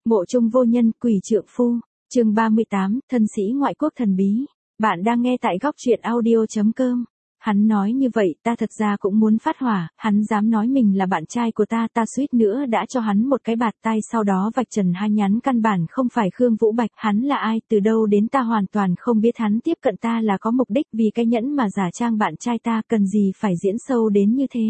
Mộ Chung vô nhân, quỷ trượng phu. Chương 38, thân sĩ ngoại quốc thần bí. Bạn đang nghe tại góc truyện audio.com. Hắn nói như vậy, ta thật ra cũng muốn phát hỏa, hắn dám nói mình là bạn trai của ta, ta suýt nữa đã cho hắn một cái bạt tai, sau đó vạch trần hai nhắn căn bản không phải Khương Vũ Bạch, hắn là ai, từ đâu đến ta hoàn toàn không biết, hắn tiếp cận ta là có mục đích, vì cái nhẫn mà giả trang bạn trai ta, cần gì phải diễn sâu đến như thế.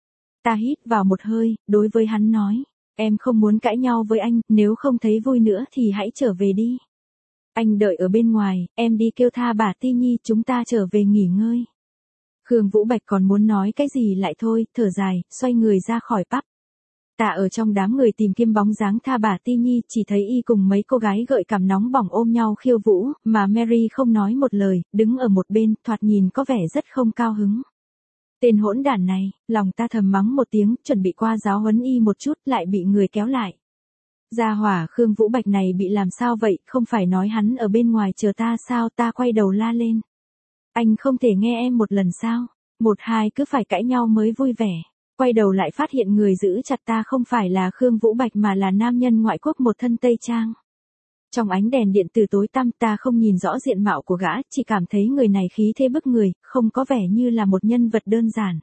Ta hít vào một hơi, đối với hắn nói, em không muốn cãi nhau với anh, nếu không thấy vui nữa thì hãy trở về đi. Anh đợi ở bên ngoài, em đi kêu tha bà Ti Nhi, chúng ta trở về nghỉ ngơi. Khương Vũ Bạch còn muốn nói cái gì lại thôi, thở dài, xoay người ra khỏi pub. Ta ở trong đám người tìm kiếm bóng dáng tha bà Ti Nhi, chỉ thấy y cùng mấy cô gái gợi cảm nóng bỏng ôm nhau khiêu vũ, mà Mary không nói một lời, đứng ở một bên, thoạt nhìn có vẻ rất không cao hứng. Tên hỗn đản này, lòng ta thầm mắng một tiếng, chuẩn bị qua giáo huấn y một chút, lại bị người kéo lại. Gia hỏa Khương Vũ Bạch này bị làm sao vậy, không phải nói hắn ở bên ngoài chờ ta sao, ta quay đầu la lên. Anh không thể nghe em một lần sao, một hai cứ phải cãi nhau mới vui vẻ. Quay đầu lại phát hiện người giữ chặt ta không phải là Khương Vũ Bạch mà là nam nhân ngoại quốc một thân tây trang. Trong ánh đèn điện từ tối tăm, ta không nhìn rõ diện mạo của gã, chỉ cảm thấy người này khí thế bức người, không có vẻ như là một nhân vật đơn giản.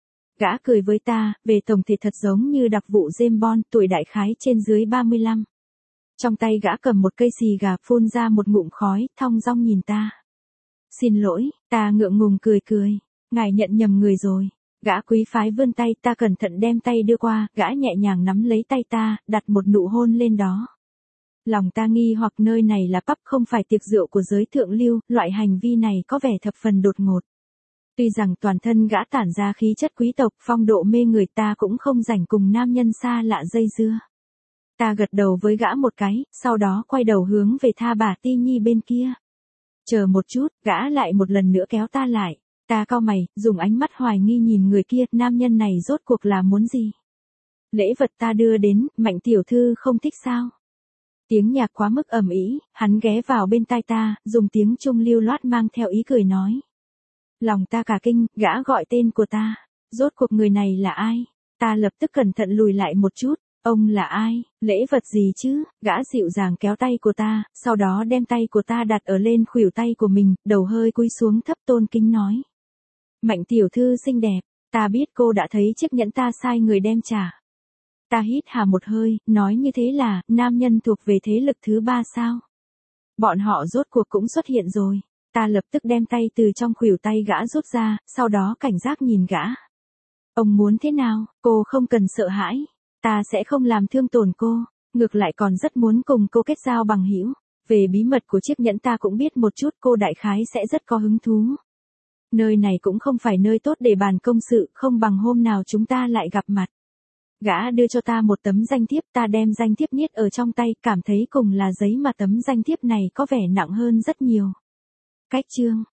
Gã cười với ta, về tổng thể thật giống như đặc vụ James Bond, tuổi đại khái trên dưới 35. Trong tay gã cầm một cây xì gà, phun ra một ngụm khói, thong dong nhìn ta. Xin lỗi, ta ngượng ngùng cười cười, ngài nhận nhầm người rồi. Gã quý phái vươn tay, ta cẩn thận đem tay đưa qua, gã nhẹ nhàng nắm lấy tay ta, đặt một nụ hôn lên đó. Lòng ta nghi hoặc nơi này là pub không phải tiệc rượu của giới thượng lưu, loại hành vi này có vẻ thập phần đột ngột. Tuy rằng toàn thân gã tản ra khí chất quý tộc, phong độ mê người, ta cũng không rảnh cùng nam nhân xa lạ dây dưa. Ta gật đầu với gã một cái, sau đó quay đầu hướng về tha bà Ti Nhi bên kia. Chờ một chút, gã lại một lần nữa kéo ta lại. Ta cau mày, dùng ánh mắt hoài nghi nhìn người kia, nam nhân này rốt cuộc là muốn gì? Lễ vật ta đưa đến, Mạnh tiểu thư không thích sao? Tiếng nhạc quá mức ầm ĩ, hắn ghé vào bên tai ta, dùng tiếng Trung lưu loát mang theo ý cười nói. Lòng ta cả kinh, gã gọi tên của ta. Rốt cuộc người này là ai? Ta lập tức cẩn thận lùi lại một chút. Ông là ai? Lễ vật gì chứ? Gã dịu dàng kéo tay của ta, sau đó đem tay của ta đặt ở lên khuỷu tay của mình, đầu hơi cúi xuống thấp tôn kính nói. Mạnh tiểu thư xinh đẹp, ta biết cô đã thấy chiếc nhẫn ta sai người đem trả. Ta hít hà một hơi, nói như thế là, nam nhân thuộc về thế lực thứ ba sao? Bọn họ rốt cuộc cũng xuất hiện rồi. Ta lập tức đem tay từ trong khuỷu tay gã rút ra, sau đó cảnh giác nhìn gã. Ông muốn thế nào, cô không cần sợ hãi. Ta sẽ không làm thương tổn cô, ngược lại còn rất muốn cùng cô kết giao bằng hữu. Về bí mật của chiếc nhẫn ta cũng biết một chút, cô đại khái sẽ rất có hứng thú. Nơi này cũng không phải nơi tốt để bàn công sự, không bằng hôm nào chúng ta lại gặp mặt. Gã đưa cho ta một tấm danh thiếp, ta đem danh thiếp niết ở trong tay, cảm thấy cùng là giấy mà tấm danh thiếp này có vẻ nặng hơn rất nhiều. Cách chương,